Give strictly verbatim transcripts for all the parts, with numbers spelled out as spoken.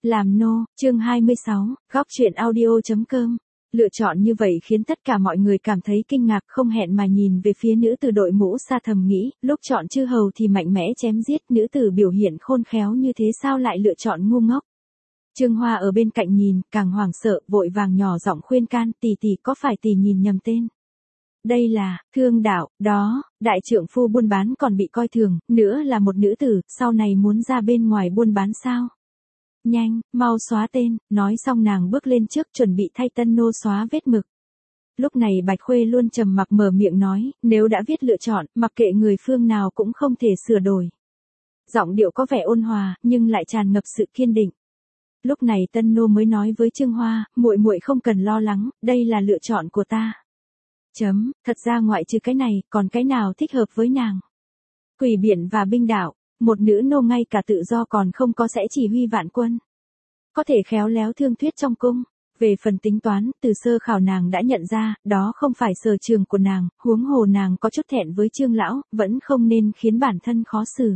Làm nô, chương hai mươi sáu, góc truyện audio.com. Lựa chọn như vậy khiến tất cả mọi người cảm thấy kinh ngạc, không hẹn mà nhìn về phía nữ tử đội mũ sa, thầm nghĩ, lúc chọn chư hầu thì mạnh mẽ chém giết, nữ tử biểu hiện khôn khéo như thế sao lại lựa chọn ngu ngốc. Trương Hoa ở bên cạnh nhìn, càng hoảng sợ, vội vàng nhỏ giọng khuyên can, tỷ tỷ có phải tỷ nhìn nhầm tên. Đây là, Thương Đạo, đó, đại trượng phu buôn bán còn bị coi thường, nữa là một nữ tử, sau này muốn ra bên ngoài buôn bán sao? Nhanh, mau xóa tên, nói xong nàng bước lên trước chuẩn bị thay tân nô xóa vết mực. Lúc này Bạch Khuê luôn trầm mặc mở miệng nói, nếu đã viết lựa chọn, mặc kệ người phương nào cũng không thể sửa đổi. Giọng điệu có vẻ ôn hòa, nhưng lại tràn ngập sự kiên định. Lúc này tân nô mới nói với Trương Hoa, muội muội không cần lo lắng, đây là lựa chọn của ta. Chấm, thật ra ngoại trừ cái này, còn cái nào thích hợp với nàng? Quỷ biện và binh đạo, một nữ nô ngay cả tự do còn không có sẽ chỉ huy vạn quân. Có thể khéo léo thương thuyết trong cung. Về phần tính toán, từ sơ khảo nàng đã nhận ra, đó không phải sở trường của nàng, huống hồ nàng có chút thẹn với Trương lão, vẫn không nên khiến bản thân khó xử.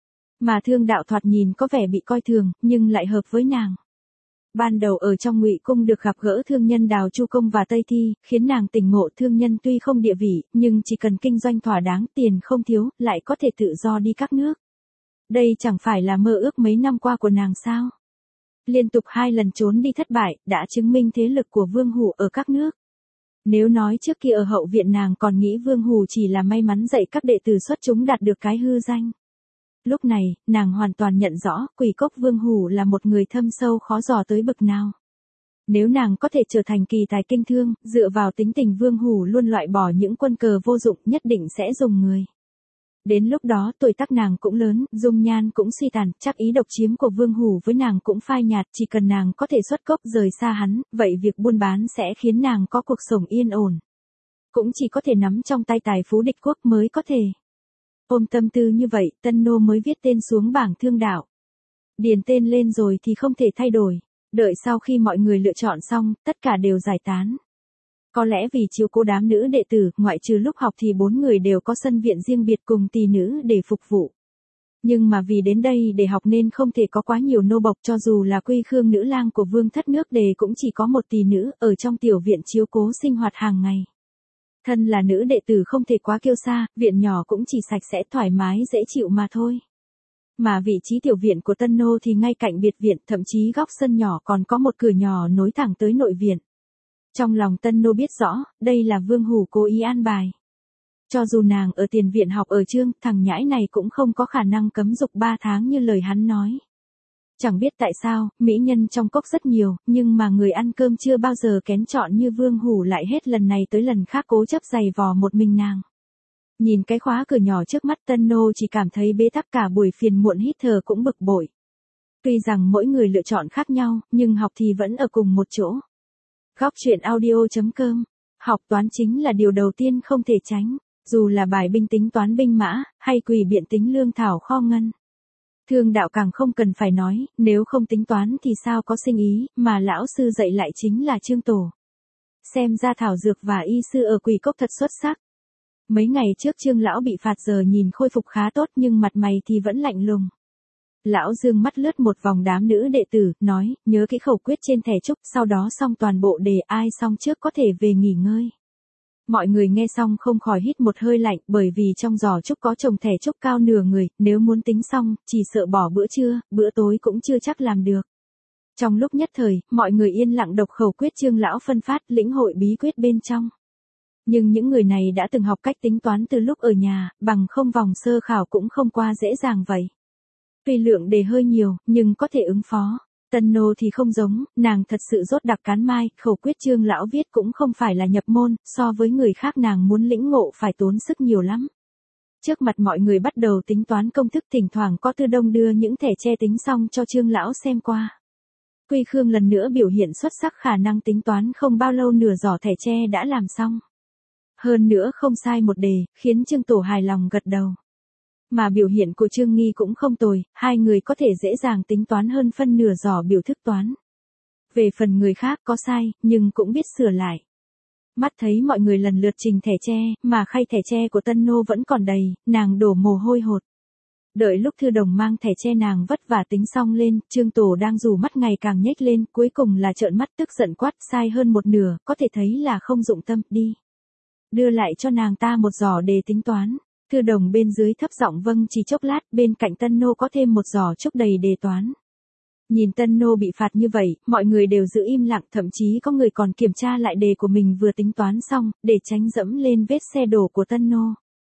Mà Thương Đạo thoạt nhìn có vẻ bị coi thường, nhưng lại hợp với nàng. Ban đầu ở trong Ngụy cung được gặp gỡ thương nhân Đào Chu Công và Tây Thi, khiến nàng tỉnh ngộ thương nhân tuy không địa vị, nhưng chỉ cần kinh doanh thỏa đáng, tiền không thiếu, lại có thể tự do đi các nước. Đây chẳng phải là mơ ước mấy năm qua của nàng sao? Liên tục hai lần trốn đi thất bại, đã chứng minh thế lực của Vương Hủ ở các nước. Nếu nói trước kia ở hậu viện nàng còn nghĩ Vương Hủ chỉ là may mắn dạy các đệ tử xuất chúng đạt được cái hư danh. Lúc này, nàng hoàn toàn nhận rõ, Quỷ Cốc Vương Hủ là một người thâm sâu khó dò tới bực nào. Nếu nàng có thể trở thành kỳ tài kinh thương, dựa vào tính tình Vương Hủ luôn loại bỏ những quân cờ vô dụng, nhất định sẽ dùng người. Đến lúc đó tuổi tác nàng cũng lớn, dung nhan cũng suy tàn, chắc ý độc chiếm của Vương Hủ với nàng cũng phai nhạt, chỉ cần nàng có thể xuất cốc rời xa hắn, vậy việc buôn bán sẽ khiến nàng có cuộc sống yên ổn. Cũng chỉ có thể nắm trong tay tài phú địch quốc mới có thể. Ôm tâm tư như vậy, tân nô mới viết tên xuống bảng Thương Đạo. Điền tên lên rồi thì không thể thay đổi. Đợi sau khi mọi người lựa chọn xong, tất cả đều giải tán. Có lẽ vì chiếu cố đám nữ đệ tử, ngoại trừ lúc học thì bốn người đều có sân viện riêng biệt cùng tỳ nữ để phục vụ. Nhưng mà vì đến đây để học nên không thể có quá nhiều nô bộc, cho dù là Quy Khương nữ lang của Vương thất nước Đề cũng chỉ có một tỳ nữ ở trong tiểu viện chiếu cố sinh hoạt hàng ngày. Thân là nữ đệ tử không thể quá kiêu sa, viện nhỏ cũng chỉ sạch sẽ thoải mái dễ chịu mà thôi. Mà vị trí tiểu viện của tân nô thì ngay cạnh biệt viện, thậm chí góc sân nhỏ còn có một cửa nhỏ nối thẳng tới nội viện. Trong lòng tân nô biết rõ, đây là Vương Hủ cố ý an bài. Cho dù nàng ở tiền viện học ở Trương, thằng nhãi này cũng không có khả năng cấm dục ba tháng như lời hắn nói. Chẳng biết tại sao, mỹ nhân trong cốc rất nhiều, nhưng mà người ăn cơm chưa bao giờ kén chọn như Vương Hủ lại hết lần này tới lần khác cố chấp giày vò một mình nàng. Nhìn cái khóa cửa nhỏ trước mắt tân nô chỉ cảm thấy bế tắc cả buổi, phiền muộn hít thở cũng bực bội. Tuy rằng mỗi người lựa chọn khác nhau, nhưng học thì vẫn ở cùng một chỗ. Góc truyện audio.com. Học toán chính là điều đầu tiên không thể tránh, dù là bài binh tính toán binh mã, hay quỷ biện tính lương thảo kho ngân. Thương Đạo càng không cần phải nói, nếu không tính toán thì sao có sinh ý, mà lão sư dạy lại chính là Trương Tổ. Xem ra thảo dược và y sư ở Quỷ Cốc thật xuất sắc. Mấy ngày trước Trương lão bị phạt giờ nhìn khôi phục khá tốt nhưng mặt mày thì vẫn lạnh lùng. Lão dương mắt lướt một vòng đám nữ đệ tử, nói, nhớ cái khẩu quyết trên thẻ trúc, sau đó xong toàn bộ đề, ai xong trước có thể về nghỉ ngơi. Mọi người nghe xong không khỏi hít một hơi lạnh, bởi vì trong giỏ trúc có chồng thẻ trúc cao nửa người, nếu muốn tính xong, chỉ sợ bỏ bữa trưa, bữa tối cũng chưa chắc làm được. Trong lúc nhất thời, mọi người yên lặng đọc khẩu quyết Trương lão phân phát, lĩnh hội bí quyết bên trong. Nhưng những người này đã từng học cách tính toán từ lúc ở nhà, bằng không vòng sơ khảo cũng không qua dễ dàng vậy. Tuy lượng đề hơi nhiều, nhưng có thể ứng phó. Tân nô thì không giống, nàng thật sự rốt đặc cán mai, khẩu quyết Trương lão viết cũng không phải là nhập môn, so với người khác nàng muốn lĩnh ngộ phải tốn sức nhiều lắm. Trước mặt mọi người bắt đầu tính toán công thức, thỉnh thoảng có Tư Đông đưa những thẻ tre tính xong cho Trương lão xem qua. Quy Khương lần nữa biểu hiện xuất sắc, khả năng tính toán không bao lâu nửa giỏ thẻ tre đã làm xong. Hơn nữa không sai một đề, khiến Trương Tổ hài lòng gật đầu. Mà biểu hiện của Trương Nghi cũng không tồi, hai người có thể dễ dàng tính toán hơn phân nửa giỏ biểu thức toán. Về phần người khác có sai, nhưng cũng biết sửa lại. Mắt thấy mọi người lần lượt trình thẻ tre, mà khay thẻ tre của tân nô vẫn còn đầy, nàng đổ mồ hôi hột. Đợi lúc Thư Đồng mang thẻ che nàng vất vả tính xong lên, Trương Tổ đang rủ mắt ngày càng nhếch lên, cuối cùng là trợn mắt tức giận quát, sai hơn một nửa, có thể thấy là không dụng tâm, đi. Đưa lại cho nàng ta một giỏ đề tính toán. Thư Đồng bên dưới thấp giọng vâng chỉ chốc lát, bên cạnh Tân Nô có thêm một giỏ trúc đầy đề toán. Nhìn Tân Nô bị phạt như vậy, mọi người đều giữ im lặng, thậm chí có người còn kiểm tra lại đề của mình vừa tính toán xong, để tránh dẫm lên vết xe đổ của Tân Nô.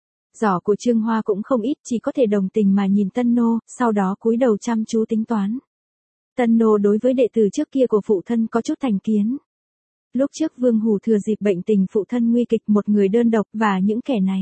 Giỏ của Trương Hoa cũng không ít, chỉ có thể đồng tình mà nhìn Tân Nô, sau đó cúi đầu chăm chú tính toán. Tân Nô đối với đệ tử trước kia của phụ thân có chút thành kiến. Lúc trước Vương Hủ thừa dịp bệnh tình phụ thân nguy kịch một người đơn độc, và những kẻ này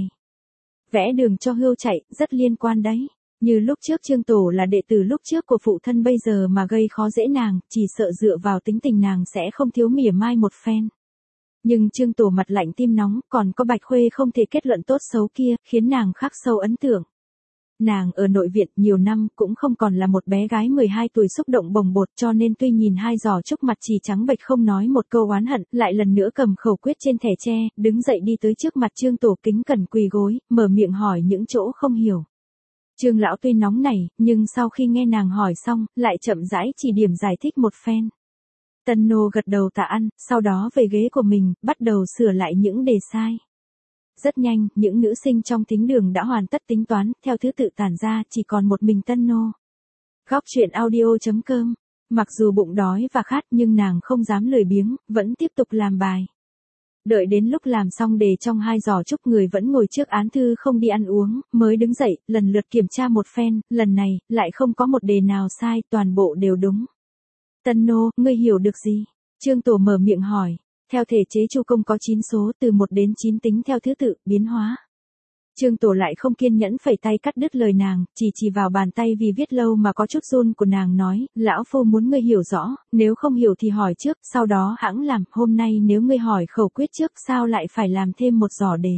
vẽ đường cho hươu chạy, rất liên quan đấy. Như lúc trước Trương Tổ là đệ tử lúc trước của phụ thân bây giờ mà gây khó dễ nàng, chỉ sợ dựa vào tính tình nàng sẽ không thiếu mỉa mai một phen. Nhưng Trương Tổ mặt lạnh tim nóng, còn có Bạch Khuê không thể kết luận tốt xấu kia, khiến nàng khắc sâu ấn tượng. Nàng ở nội viện nhiều năm cũng không còn là một bé gái mười hai tuổi xúc động bồng bột, cho nên tuy nhìn hai giò trúc mặt trì trắng bệch không nói một câu oán hận, lại lần nữa cầm khẩu quyết trên thẻ tre, đứng dậy đi tới trước mặt Trương Tổ kính cẩn quỳ gối, mở miệng hỏi những chỗ không hiểu. Trương lão tuy nóng nảy, nhưng sau khi nghe nàng hỏi xong, lại chậm rãi chỉ điểm giải thích một phen. Tân Nô gật đầu tạ ăn, sau đó về ghế của mình, bắt đầu sửa lại những đề sai. Rất nhanh, những nữ sinh trong thính đường đã hoàn tất tính toán, theo thứ tự tản ra, chỉ còn một mình Tân Nô. Góc truyện audio chấm com. Mặc dù bụng đói và khát nhưng nàng không dám lười biếng, vẫn tiếp tục làm bài. Đợi đến lúc làm xong đề trong hai giỏ trúc, người vẫn ngồi trước án thư không đi ăn uống, mới đứng dậy, lần lượt kiểm tra một phen, lần này, lại không có một đề nào sai, toàn bộ đều đúng. Tân Nô, ngươi hiểu được gì? Trương Tổ mở miệng hỏi. Theo thể chế Chu Công có chín số, từ một đến chín tính theo thứ tự, biến hóa. Trương Tổ lại không kiên nhẫn phẩy tay cắt đứt lời nàng, chỉ chỉ vào bàn tay vì viết lâu mà có chút run của nàng nói, lão phu muốn ngươi hiểu rõ, nếu không hiểu thì hỏi trước, sau đó hãng làm, hôm nay nếu ngươi hỏi khẩu quyết trước sao lại phải làm thêm một giỏ đề.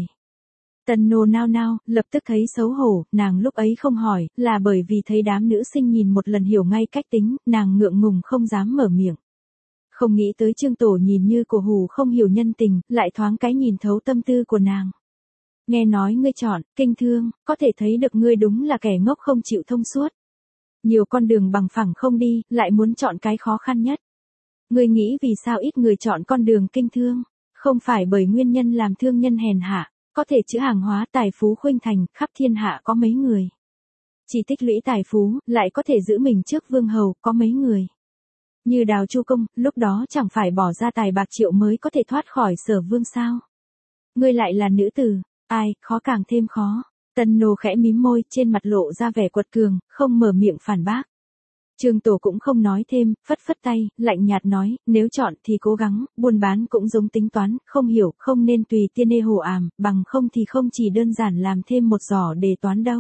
Tân Nô nao nao, lập tức thấy xấu hổ, nàng lúc ấy không hỏi, là bởi vì thấy đám nữ sinh nhìn một lần hiểu ngay cách tính, nàng ngượng ngùng không dám mở miệng. Không nghĩ tới Trương Tổ nhìn như cổ hủ không hiểu nhân tình, lại thoáng cái nhìn thấu tâm tư của nàng. Nghe nói ngươi chọn, kinh thương, có thể thấy được ngươi đúng là kẻ ngốc không chịu thông suốt. Nhiều con đường bằng phẳng không đi, lại muốn chọn cái khó khăn nhất. Ngươi nghĩ vì sao ít người chọn con đường kinh thương? Không phải bởi nguyên nhân làm thương nhân hèn hạ, có thể chữ hàng hóa tài phú khuynh thành, khắp thiên hạ có mấy người. Chỉ tích lũy tài phú, lại có thể giữ mình trước vương hầu, có mấy người. Như Đào Chu Công, lúc đó chẳng phải bỏ ra tài bạc triệu mới có thể thoát khỏi Sở Vương sao? Ngươi lại là nữ tử, ai, khó càng thêm khó. Tân Nô khẽ mím môi, trên mặt lộ ra vẻ quật cường, không mở miệng phản bác. Trương Tổ cũng không nói thêm, phất phất tay, lạnh nhạt nói, nếu chọn thì cố gắng, buôn bán cũng giống tính toán, không hiểu, không nên tùy tiên ê hồ àm, bằng không thì không chỉ đơn giản làm thêm một giỏ đề toán đâu.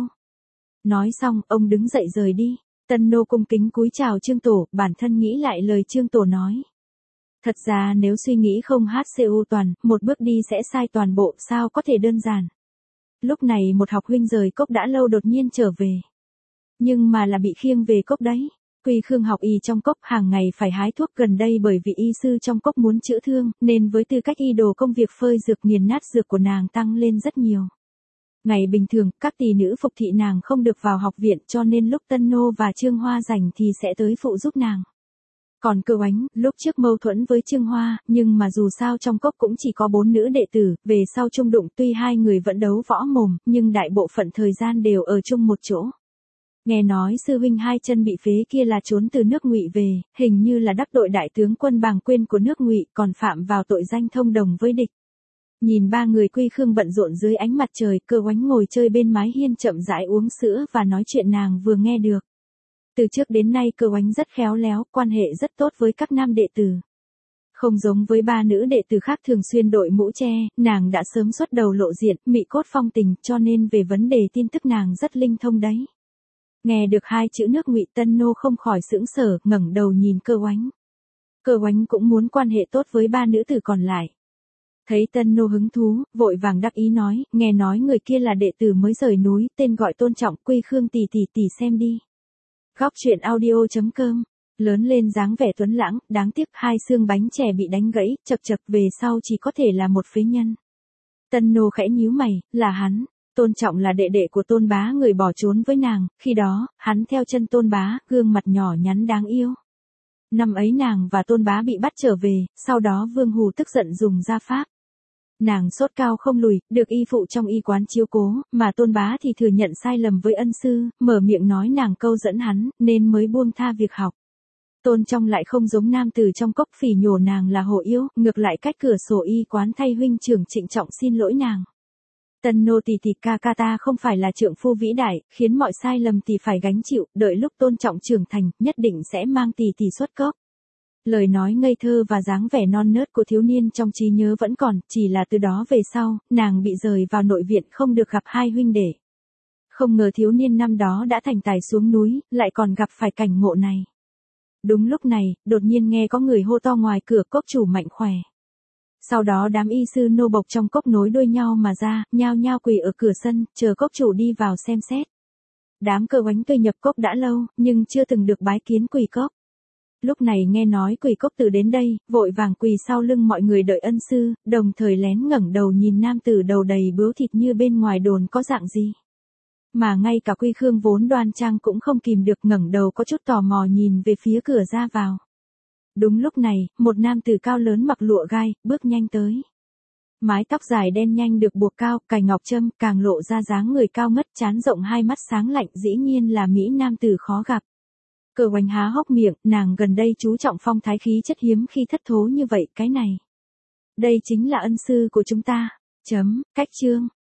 Nói xong, ông đứng dậy rời đi. Tân Nô cung kính cúi chào Trương Tổ, bản thân nghĩ lại lời Trương Tổ nói. Thật ra nếu suy nghĩ không hát xê u toàn, một bước đi sẽ sai toàn bộ, sao có thể đơn giản. Lúc này một học huynh rời cốc đã lâu đột nhiên trở về. Nhưng mà là bị khiêng về cốc đấy. Quy Khương học y trong cốc hàng ngày phải hái thuốc, gần đây bởi vì y sư trong cốc muốn chữa thương, nên với tư cách y đồ công việc phơi dược nghiền nát dược của nàng tăng lên rất nhiều. Ngày bình thường, các tỷ nữ phục thị nàng không được vào học viện, cho nên lúc Tân Nô và Trương Hoa rảnh thì sẽ tới phụ giúp nàng. Còn Cơ Oánh, lúc trước mâu thuẫn với Trương Hoa, nhưng mà dù sao trong cốc cũng chỉ có bốn nữ đệ tử, về sau chung đụng tuy hai người vẫn đấu võ mồm, nhưng đại bộ phận thời gian đều ở chung một chỗ. Nghe nói sư huynh hai chân bị phế kia là trốn từ nước Ngụy về, hình như là đắc tội đại tướng quân Bàng Quyên của nước Ngụy, còn phạm vào tội danh thông đồng với địch. Nhìn ba người Quy Khương bận rộn dưới ánh mặt trời, Cơ Oánh ngồi chơi bên mái hiên chậm rãi uống sữa và nói chuyện nàng vừa nghe được. Từ trước đến nay Cơ Oánh rất khéo léo, quan hệ rất tốt với các nam đệ tử. Không giống với ba nữ đệ tử khác thường xuyên đội mũ che, nàng đã sớm xuất đầu lộ diện, mị cốt phong tình, cho nên về vấn đề tin tức nàng rất linh thông đấy. Nghe được hai chữ nước Ngụy, Tân Nô không khỏi sững sờ, ngẩng đầu nhìn Cơ Oánh. Cơ Oánh cũng muốn quan hệ tốt với ba nữ tử còn lại. Thấy Tân Nô hứng thú, vội vàng đắc ý nói, nghe nói người kia là đệ tử mới rời núi, tên gọi tôn trọng, Quy Khương tỷ tỷ tỷ xem đi. Góc truyện audio chấm com. Lớn lên dáng vẻ tuấn lãng, đáng tiếc hai xương bánh chè bị đánh gãy, chập chập về sau chỉ có thể là một phế nhân. Tân Nô khẽ nhíu mày, là hắn. Tôn Trọng là đệ đệ của Tôn Bá người bỏ trốn với nàng, khi đó, hắn theo chân Tôn Bá, gương mặt nhỏ nhắn đáng yêu. Năm ấy nàng và Tôn Bá bị bắt trở về, sau đó Vương Hù tức giận dùng gia pháp. Nàng sốt cao không lùi, được y phụ trong y quán chiếu cố, mà Tôn Bá thì thừa nhận sai lầm với ân sư, mở miệng nói nàng câu dẫn hắn, nên mới buông tha việc học. Tôn Trong lại không giống nam tử trong cốc phỉ nhổ nàng là hồ yếu, ngược lại cách cửa sổ y quán thay huynh trưởng trịnh trọng xin lỗi nàng. Tân nô tỳ tỳ ca ca ta không phải là trượng phu vĩ đại, khiến mọi sai lầm tỳ phải gánh chịu, đợi lúc Tôn Trọng trưởng thành, nhất định sẽ mang tỳ tỳ xuất cốc. Lời nói ngây thơ và dáng vẻ non nớt của thiếu niên trong trí nhớ vẫn còn, chỉ là từ đó về sau, nàng bị rời vào nội viện không được gặp hai huynh đệ. Không ngờ thiếu niên năm đó đã thành tài xuống núi, lại còn gặp phải cảnh ngộ này. Đúng lúc này, đột nhiên nghe có người hô to ngoài cửa, cốc chủ mạnh khỏe. Sau đó đám y sư nô bộc trong cốc nối đuôi nhau mà ra, nhao nhao quỳ ở cửa sân, chờ cốc chủ đi vào xem xét. Đám cơ oánh tôi nhập cốc đã lâu, nhưng chưa từng được bái kiến quỳ cốc. Lúc này nghe nói quỳ cốc tử đến đây, vội vàng quỳ sau lưng mọi người đợi ân sư, đồng thời lén ngẩng đầu nhìn nam tử đầu đầy bướu thịt như bên ngoài đồn có dạng gì. Mà ngay cả Quy Khương vốn đoan trang cũng không kìm được ngẩng đầu có chút tò mò nhìn về phía cửa ra vào. Đúng lúc này, một nam tử cao lớn mặc lụa gai, bước nhanh tới. Mái tóc dài đen nhanh được buộc cao, cài ngọc trâm, càng lộ ra dáng người cao ngất, trán rộng, hai mắt sáng lạnh, dĩ nhiên là mỹ nam tử khó gặp. Cờ oánh há hốc miệng, nàng gần đây chú trọng phong thái khí chất hiếm khi thất thố như vậy, cái này. Đây chính là ân sư của chúng ta. Chấm, cách chương.